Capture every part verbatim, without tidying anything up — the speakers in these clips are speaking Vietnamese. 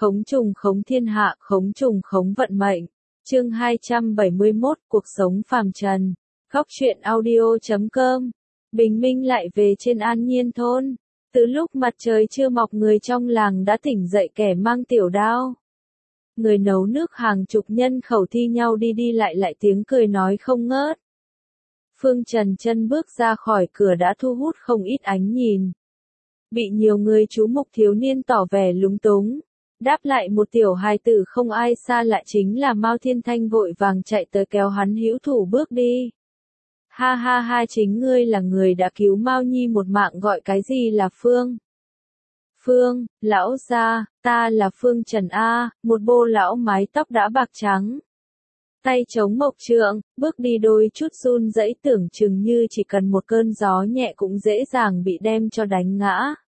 Khống trùng khống thiên hạ, khống trùng khống vận mệnh. Chương hai trăm bảy mươi mốt, cuộc sống phàm trần. Góc truyện audio chấm com. Bình minh lại về trên An Nhiên thôn. Từ lúc mặt trời chưa mọc, người trong làng đã tỉnh dậy, kẻ mang tiểu đao, người nấu nước, hàng chục nhân khẩu thi nhau đi đi lại lại, tiếng cười nói không ngớt. Phương Trần chân bước ra khỏi cửa đã thu hút không ít ánh nhìn. Bị nhiều người chú mục, thiếu niên tỏ vẻ lúng túng. Đáp lại một tiểu hài tử không ai xa lạ, chính là Mao Thiên Thanh, vội vàng chạy tới kéo hắn hữu thủ bước đi. Ha ha ha, chính ngươi là người đã cứu Mao Nhi một mạng, gọi cái gì là Phương? Phương, lão gia, ta là Phương Trần A, một bô lão mái tóc đã bạc trắng. Tay chống mộc trượng, bước đi đôi chút run rẩy, tưởng chừng như chỉ cần một cơn gió nhẹ cũng dễ dàng bị đem cho đánh ngã.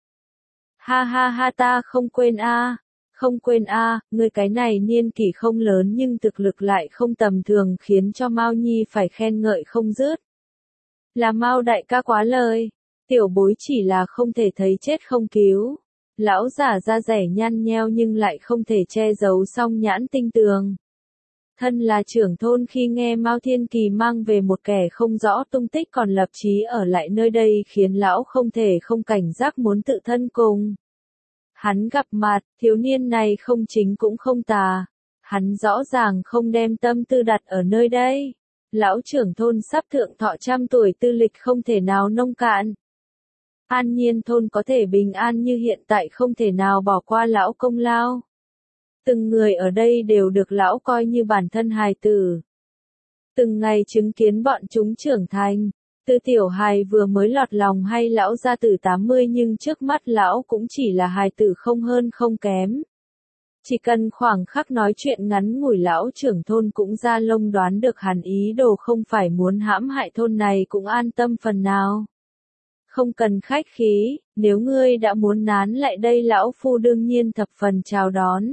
Ha ha ha, ta không quên A. Không quên a, à, ngươi cái này niên kỷ không lớn nhưng thực lực lại không tầm thường, khiến cho Mao Nhi phải khen ngợi không dứt. Là Mao đại ca quá lời, tiểu bối chỉ là không thể thấy chết không cứu. Lão giả da rẻ nhăn nheo nhưng lại không thể che giấu song nhãn tinh tường. Thân là trưởng thôn, khi nghe Mao Thiên Kỳ mang về một kẻ không rõ tung tích còn lập chí ở lại nơi đây, khiến lão không thể không cảnh giác, muốn tự thân cùng hắn gặp mặt. Thiếu niên này không chính cũng không tà, hắn rõ ràng không đem tâm tư đặt ở nơi đây. Lão trưởng thôn sắp thượng thọ trăm tuổi, tư lịch không thể nào nông cạn. An Nhiên thôn có thể bình an như hiện tại, không thể nào bỏ qua lão công lao. Từng người ở đây đều được lão coi như bản thân hài tử. Từng ngày chứng kiến bọn chúng trưởng thành. Từ tiểu hài vừa mới lọt lòng hay lão gia tử tám mươi, nhưng trước mắt lão cũng chỉ là hài tử, không hơn không kém. Chỉ cần khoảng khắc nói chuyện ngắn ngủi, lão trưởng thôn cũng ra lông đoán được hắn ý đồ không phải muốn hãm hại thôn này, cũng an tâm phần nào. Không cần khách khí, nếu ngươi đã muốn nán lại đây, lão phu đương nhiên thập phần chào đón.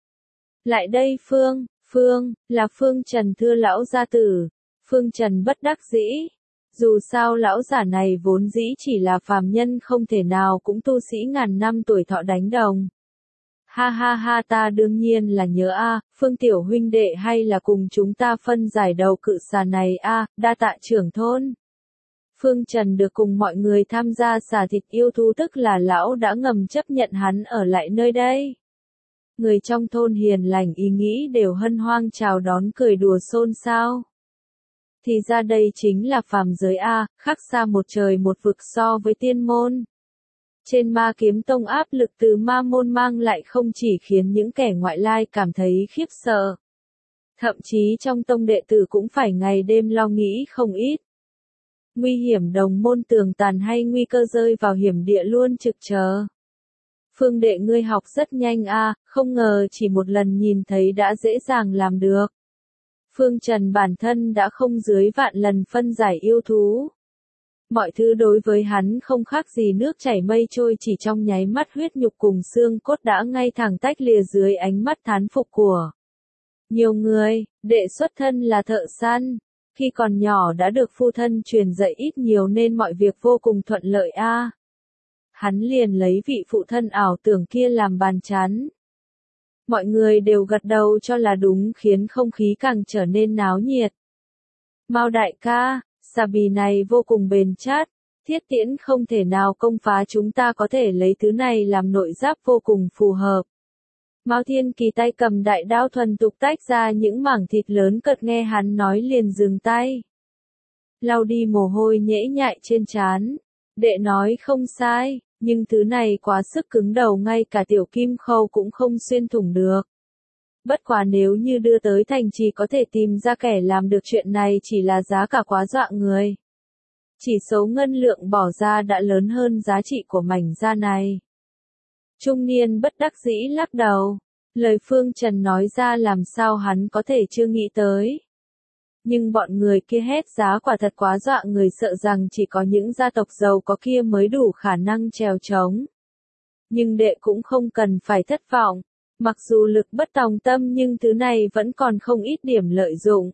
Lại đây Phương, Phương, là Phương Trần thưa lão gia tử. Phương Trần bất đắc dĩ. Dù sao lão giả này vốn dĩ chỉ là phàm nhân, không thể nào cũng tu sĩ ngàn năm tuổi thọ đánh đồng. Ha ha ha, ta đương nhiên là nhớ a, à, Phương tiểu huynh đệ, hay là cùng chúng ta phân giải đầu cự xà này a, à, đa tạ trưởng thôn. Phương Trần được cùng mọi người tham gia xà thịt yêu thú, tức là lão đã ngầm chấp nhận hắn ở lại nơi đây. Người trong thôn hiền lành ý nghĩ đều hân hoan chào đón, cười đùa xôn xao. Thì ra đây chính là phàm giới a, khác xa một trời một vực so với tiên môn. Trên Ma Kiếm Tông, áp lực từ ma môn mang lại không chỉ khiến những kẻ ngoại lai cảm thấy khiếp sợ. Thậm chí trong tông đệ tử cũng phải ngày đêm lo nghĩ không ít. Nguy hiểm đồng môn tường tàn hay nguy cơ rơi vào hiểm địa luôn trực chờ. Phương đệ ngươi học rất nhanh a, không ngờ chỉ một lần nhìn thấy đã dễ dàng làm được. Phương Trần bản thân đã không dưới vạn lần phân giải yêu thú. Mọi thứ đối với hắn không khác gì nước chảy mây trôi, chỉ trong nháy mắt huyết nhục cùng xương cốt đã ngay thẳng tách lìa dưới ánh mắt thán phục của nhiều người. Đệ xuất thân là thợ săn, khi còn nhỏ đã được phu thân truyền dạy ít nhiều nên mọi việc vô cùng thuận lợi a. À. Hắn liền lấy vị phụ thân ảo tưởng kia làm bàn chắn. Mọi người đều gật đầu cho là đúng, khiến không khí càng trở nên náo nhiệt. Mao đại ca, xà bì này vô cùng bền chắc, thiết tiễn không thể nào công phá, chúng ta có thể lấy thứ này làm nội giáp, vô cùng phù hợp. Mao Thiên Kỳ tay cầm đại đao thuần tục tách ra những mảng thịt lớn cật, nghe hắn nói liền dừng tay. Lau đi mồ hôi nhễ nhại trên trán. Đệ nói không sai, nhưng thứ này quá sức cứng đầu, ngay cả tiểu kim khâu cũng không xuyên thủng được. Bất quá nếu như đưa tới thành trì có thể tìm ra kẻ làm được chuyện này, chỉ là giá cả quá dọa người. Chỉ số ngân lượng bỏ ra đã lớn hơn giá trị của mảnh da này. Trung niên bất đắc dĩ lắc đầu. Lời Phương Trần nói ra làm sao hắn có thể chưa nghĩ tới. Nhưng bọn người kia hét giá quả thật quá dọa người, sợ rằng chỉ có những gia tộc giàu có kia mới đủ khả năng trèo trống. Nhưng đệ cũng không cần phải thất vọng. Mặc dù lực bất tòng tâm nhưng thứ này vẫn còn không ít điểm lợi dụng.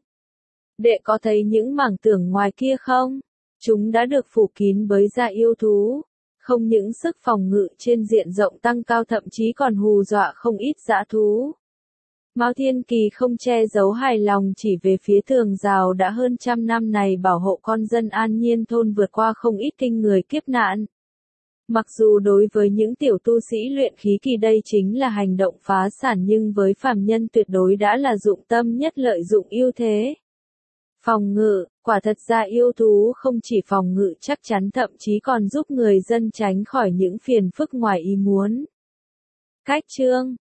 Đệ có thấy những mảng tường ngoài kia không? Chúng đã được phủ kín bởi da yêu thú. không những sức phòng ngự trên diện rộng tăng cao thậm chí còn hù dọa không ít dã thú. Mao Thiên Kỳ không che giấu hài lòng chỉ về phía tường rào đã hơn trăm năm này bảo hộ con dân An Nhiên thôn vượt qua không ít kinh người kiếp nạn. Mặc dù đối với những tiểu tu sĩ luyện khí kỳ đây chính là hành động phá sản nhưng với phàm nhân tuyệt đối đã là dụng tâm nhất lợi dụng ưu thế. Phòng ngự, quả thật ra yêu thú không chỉ phòng ngự chắc chắn thậm chí còn giúp người dân tránh khỏi những phiền phức ngoài ý muốn. Cách chương